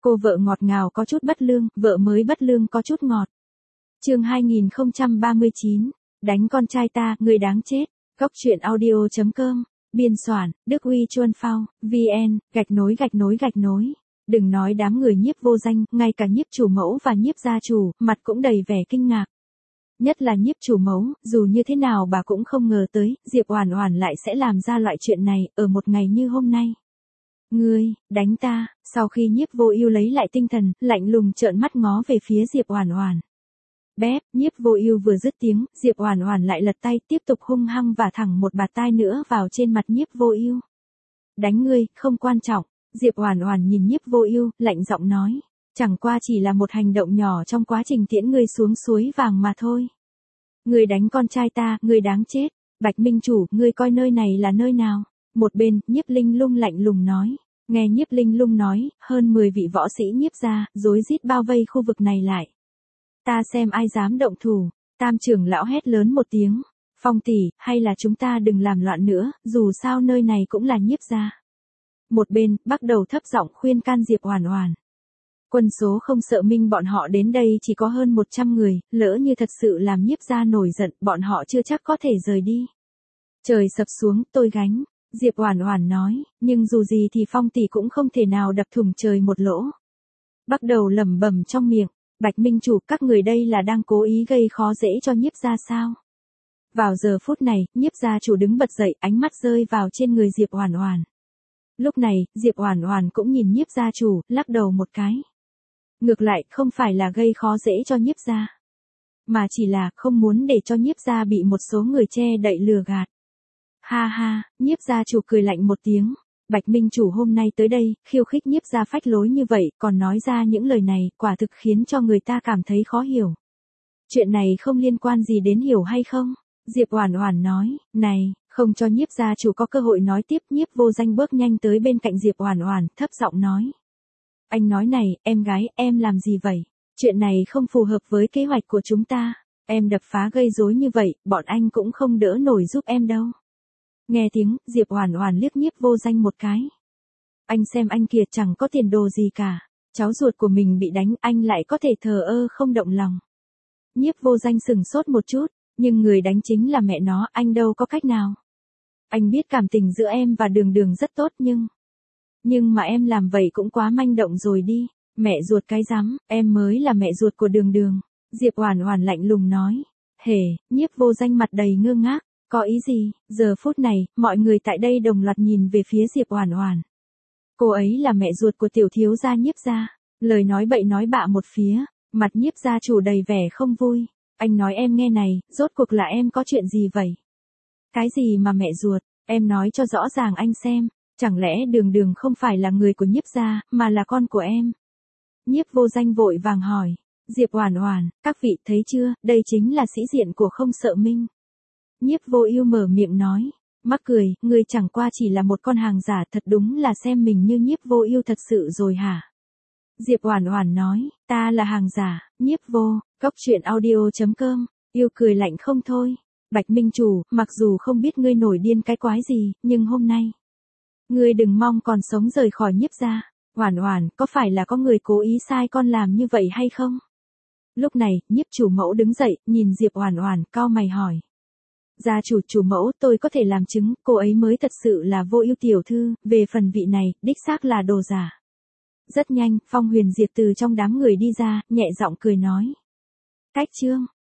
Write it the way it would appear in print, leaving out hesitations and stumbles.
Cô vợ ngọt ngào có chút bất lương, vợ mới bất lương có chút ngọt. Chương 2039, đánh con trai ta, người đáng chết. Góc truyện audio.com, biên soạn, Đức Uy Chuân Phao, VN, _. Đừng nói đám người nhiếp vô danh, ngay cả nhiếp chủ mẫu và nhiếp gia chủ, mặt cũng đầy vẻ kinh ngạc. Nhất là nhiếp chủ mẫu, dù như thế nào bà cũng không ngờ tới, Diệp Oản Oản lại sẽ làm ra loại chuyện này, ở một ngày như hôm nay. Ngươi, đánh ta, sau khi nhiếp vô ưu lấy lại tinh thần, lạnh lùng trợn mắt ngó về phía Diệp Oản Oản. Bép, nhiếp vô ưu vừa dứt tiếng, Diệp Oản Oản lại lật tay tiếp tục hung hăng vả thẳng một bạt tai nữa vào trên mặt nhiếp vô ưu. Đánh ngươi, không quan trọng. Diệp Oản Oản nhìn nhiếp vô ưu, lạnh giọng nói. Chẳng qua chỉ là một hành động nhỏ trong quá trình tiễn ngươi xuống suối vàng mà thôi. Ngươi đánh con trai ta, ngươi đáng chết. Bạch Minh Chủ, ngươi coi nơi này là nơi nào? Một bên, nhiếp linh lung lạnh lùng nói. Nghe nhiếp linh lung nói, hơn 10 vị võ sĩ nhiếp gia, rối rít bao vây khu vực này lại. Ta xem ai dám động thủ. Tam trưởng lão hét lớn một tiếng. Phong tỷ, hay là chúng ta đừng làm loạn nữa, dù sao nơi này cũng là nhiếp gia. Một bên, bắt đầu thấp giọng khuyên can Diệp Oản Oản. Quân số không sợ minh bọn họ đến đây chỉ có hơn 100 người, lỡ như thật sự làm nhiếp gia nổi giận, bọn họ chưa chắc có thể rời đi. Trời sập xuống, tôi gánh. Diệp Oản Oản nói, nhưng dù gì thì Phong tỷ cũng không thể nào đập thủng trời một lỗ. Bắt đầu lẩm bẩm trong miệng, Bạch Minh Chủ, các người đây là đang cố ý gây khó dễ cho nhiếp gia sao? Vào giờ phút này, nhiếp gia chủ đứng bật dậy, ánh mắt rơi vào trên người Diệp Oản Oản. Lúc này, Diệp Oản Oản cũng nhìn nhiếp gia chủ, lắc đầu một cái. Ngược lại, không phải là gây khó dễ cho nhiếp gia, mà chỉ là không muốn để cho nhiếp gia bị một số người che đậy lừa gạt. Ha ha, nhiếp gia chủ cười lạnh một tiếng. Bạch Minh Chủ hôm nay tới đây, khiêu khích nhiếp gia phách lối như vậy, còn nói ra những lời này, quả thực khiến cho người ta cảm thấy khó hiểu. Chuyện này không liên quan gì đến hiểu hay không? Diệp Oản Oản nói, này, không cho nhiếp gia chủ có cơ hội nói tiếp, nhiếp vô danh bước nhanh tới bên cạnh Diệp Oản Oản, thấp giọng nói. Anh nói này, em gái, em làm gì vậy? Chuyện này không phù hợp với kế hoạch của chúng ta. Em đập phá gây rối như vậy, bọn anh cũng không đỡ nổi giúp em đâu. Nghe tiếng, Diệp Oản Oản liếc nhiếp vô danh một cái. Anh xem anh kia chẳng có tiền đồ gì cả. Cháu ruột của mình bị đánh, anh lại có thể thờ ơ không động lòng. Nhiếp vô danh sững sốt một chút, nhưng người đánh chính là mẹ nó, anh đâu có cách nào. Anh biết cảm tình giữa em và Đường Đường rất tốt nhưng mà em làm vậy cũng quá manh động rồi đi. Mẹ ruột cái rắm, em mới là mẹ ruột của Đường Đường. Diệp Oản Oản lạnh lùng nói. Hề, nhiếp vô danh mặt đầy ngơ ngác. Có ý gì? Giờ phút này, mọi người tại đây đồng loạt nhìn về phía Diệp Oản Oản. Cô ấy là mẹ ruột của tiểu thiếu gia nhiếp gia. Lời nói bậy nói bạ một phía, mặt nhiếp gia chủ đầy vẻ không vui. Anh nói em nghe này, rốt cuộc là em có chuyện gì vậy? Cái gì mà mẹ ruột? Em nói cho rõ ràng anh xem. Chẳng lẽ Đường Đường không phải là người của nhiếp gia, mà là con của em? Nhiếp vô danh vội vàng hỏi. Diệp Oản Oản, các vị thấy chưa, đây chính là sĩ diện của không sợ minh. Nhiếp vô ưu mở miệng nói. Mắc cười, ngươi chẳng qua chỉ là một con hàng giả, thật đúng là xem mình như nhiếp vô ưu thật sự rồi hả? Diệp Oản Oản nói, ta là hàng giả, nhiếp vô, góc truyện audio.com, yêu cười lạnh không thôi. Bạch Minh Chủ, mặc dù không biết ngươi nổi điên cái quái gì, nhưng hôm nay, ngươi đừng mong còn sống rời khỏi nhiếp gia. Oản Oản, có phải là có người cố ý sai con làm như vậy hay không? Lúc này, nhiếp chủ mẫu đứng dậy, nhìn Diệp Oản Oản, cau mày hỏi. Gia chủ, chủ mẫu, tôi có thể làm chứng, cô ấy mới thật sự là Vô Ưu tiểu thư, về phần vị này, đích xác là đồ giả. Rất nhanh, Phong Huyền Diệp từ trong đám người đi ra, nhẹ giọng cười nói. Cách chương